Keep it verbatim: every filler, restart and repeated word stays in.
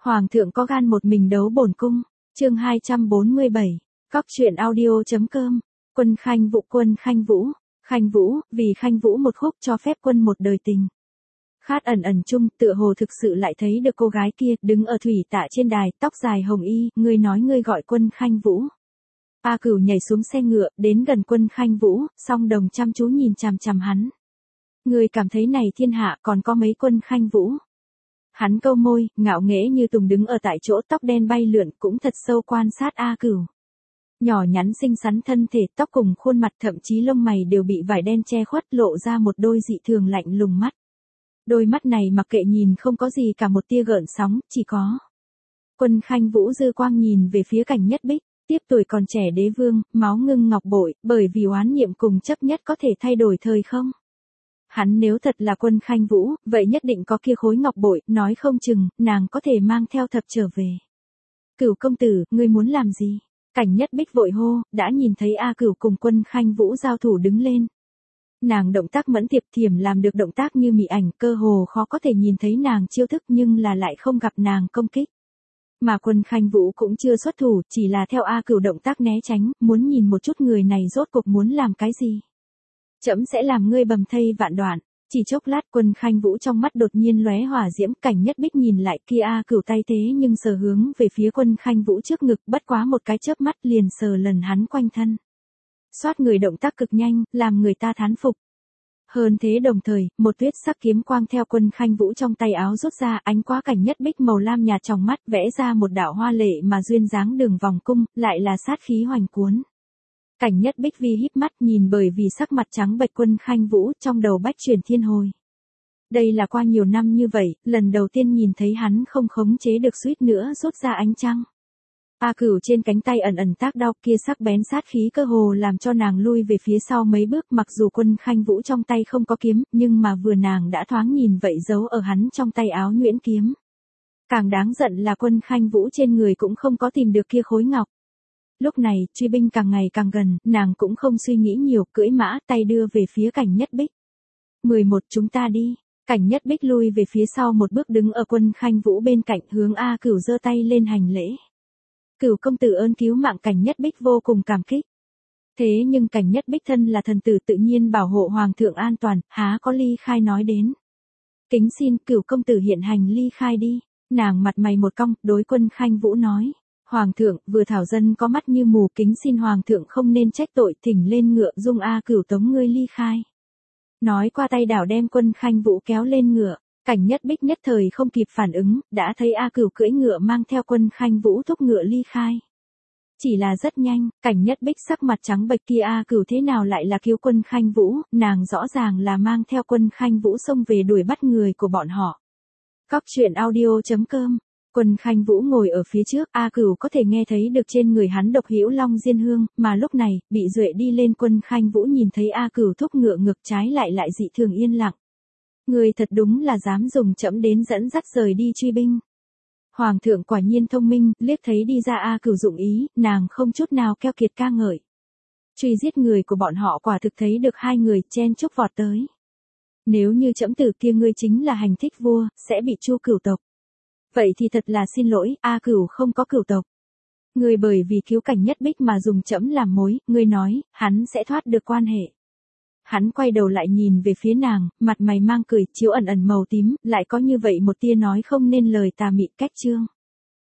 Hoàng thượng có gan một mình đấu bổn cung. Chương hai trăm bốn mươi bảy. Cóc truyện audio.com. Quân Khanh Vũ, Quân Khanh Vũ. Khanh Vũ, vì Khanh Vũ một khúc cho phép quân một đời tình. Khát ẩn ẩn chung, tựa hồ thực sự lại thấy được cô gái kia, đứng ở thủy tạ trên đài, tóc dài hồng y, ngươi nói ngươi gọi Quân Khanh Vũ. A Cửu nhảy xuống xe ngựa, đến gần Quân Khanh Vũ, song đồng chăm chú nhìn chằm chằm hắn. Ngươi cảm thấy này thiên hạ còn có mấy Quân Khanh Vũ? Hắn câu môi, ngạo nghễ như tùng đứng ở tại chỗ, tóc đen bay lượn, cũng thật sâu quan sát A Cửu. Nhỏ nhắn xinh xắn thân thể, tóc cùng khuôn mặt, thậm chí lông mày đều bị vải đen che khuất, lộ ra một đôi dị thường lạnh lùng mắt. Đôi mắt này mặc kệ nhìn không có gì cả một tia gợn sóng, chỉ có. Quân Khanh Vũ dư quang nhìn về phía Cảnh Nhất Bích, tiếp tuổi còn trẻ đế vương, máu ngưng ngọc bội, bởi vì oán niệm cùng chấp nhất có thể thay đổi thời không. Hắn nếu thật là Quân Khanh Vũ, vậy nhất định có kia khối ngọc bội, nói không chừng, nàng có thể mang theo thập trở về. Cửu công tử, ngươi muốn làm gì? Cảnh Nhất Bích vội hô, đã nhìn thấy A Cửu cùng Quân Khanh Vũ giao thủ đứng lên. Nàng động tác mẫn tiệp thiểm làm được động tác như mị ảnh, cơ hồ khó có thể nhìn thấy nàng chiêu thức nhưng là lại không gặp nàng công kích. Mà Quân Khanh Vũ cũng chưa xuất thủ, chỉ là theo A Cửu động tác né tránh, muốn nhìn một chút người này rốt cuộc muốn làm cái gì. Trẫm sẽ làm ngươi bầm thây vạn đoạn. Chỉ chốc lát Quân Khanh Vũ trong mắt đột nhiên lóe hỏa diễm, Cảnh Nhất Bích nhìn lại kia A Cửu tay thế nhưng sờ hướng về phía Quân Khanh Vũ trước ngực, bất quá một cái chớp mắt liền sờ lần hắn quanh thân. Xoát người động tác cực nhanh, làm người ta thán phục. Hơn thế đồng thời, một tuyết sắc kiếm quang theo Quân Khanh Vũ trong tay áo rút ra, ánh qua Cảnh Nhất Bích màu lam nhạt trong mắt, vẽ ra một đạo hoa lệ mà duyên dáng đường vòng cung, lại là sát khí hoành cuốn. Cảnh Nhất Bích vi híp mắt nhìn bởi vì sắc mặt trắng bệch Quân Khanh Vũ, trong đầu bách chuyển thiên hồi. Đây là qua nhiều năm như vậy, lần đầu tiên nhìn thấy hắn không khống chế được suýt nữa rút ra ánh trăng. A Cửu trên cánh tay ẩn ẩn tác đau, kia sắc bén sát khí cơ hồ làm cho nàng lui về phía sau mấy bước, mặc dù Quân Khanh Vũ trong tay không có kiếm, nhưng mà vừa nàng đã thoáng nhìn vậy giấu ở hắn trong tay áo nhuyễn kiếm. Càng đáng giận là Quân Khanh Vũ trên người cũng không có tìm được kia khối ngọc. Lúc này, truy binh càng ngày càng gần, nàng cũng không suy nghĩ nhiều, cưỡi mã, tay đưa về phía Cảnh Nhất Bích. mười một Chúng ta đi. Cảnh Nhất Bích lui về phía sau một bước đứng ở Quân Khanh Vũ bên cạnh, hướng A Cửu giơ tay lên hành lễ. Cửu công tử ơn cứu mạng. Cảnh Nhất Bích vô cùng cảm kích. Thế nhưng Cảnh Nhất Bích thân là thần tử tự nhiên bảo hộ hoàng thượng an toàn, há có ly khai nói đến. Kính xin Cửu công tử hiện hành ly khai đi. Nàng mặt mày một cong, đối Quân Khanh Vũ nói. Hoàng thượng, vừa thảo dân có mắt như mù, kính xin hoàng thượng không nên trách tội, thỉnh lên ngựa, dung A Cửu tống ngươi ly khai. Nói qua tay đảo đem Quân Khanh Vũ kéo lên ngựa. Cảnh Nhất Bích nhất thời không kịp phản ứng, đã thấy A Cửu cưỡi ngựa mang theo Quân Khanh Vũ thúc ngựa ly khai. Chỉ là rất nhanh, Cảnh Nhất Bích sắc mặt trắng bệch kia A Cửu thế nào lại là cứu Quân Khanh Vũ, nàng rõ ràng là mang theo Quân Khanh Vũ xông về đuổi bắt người của bọn họ. Cóc truyện audio.com. Quân Khanh Vũ ngồi ở phía trước, A Cửu có thể nghe thấy được trên người hắn độc hữu long diên hương, mà lúc này, bị duệ đi lên Quân Khanh Vũ nhìn thấy A Cửu thúc ngựa ngược trái lại lại dị thường yên lặng. Người thật đúng là dám dùng trẫm đến dẫn dắt rời đi truy binh. Hoàng thượng quả nhiên thông minh, liếc thấy đi ra A Cửu dụng ý, nàng không chút nào keo kiệt ca ngợi. Truy giết người của bọn họ quả thực thấy được hai người chen chúc vọt tới. Nếu như trẫm tử kia ngươi chính là hành thích vua, sẽ bị Chu cửu tộc. Vậy thì thật là xin lỗi, A Cửu không có cửu tộc. Ngươi bởi vì cứu Cảnh Nhất Bích mà dùng trẫm làm mối, ngươi nói, hắn sẽ thoát được quan hệ. Hắn quay đầu lại nhìn về phía nàng, mặt mày mang cười, chiếu ẩn ẩn màu tím, lại có như vậy một tia nói không nên lời tà mị cách trương.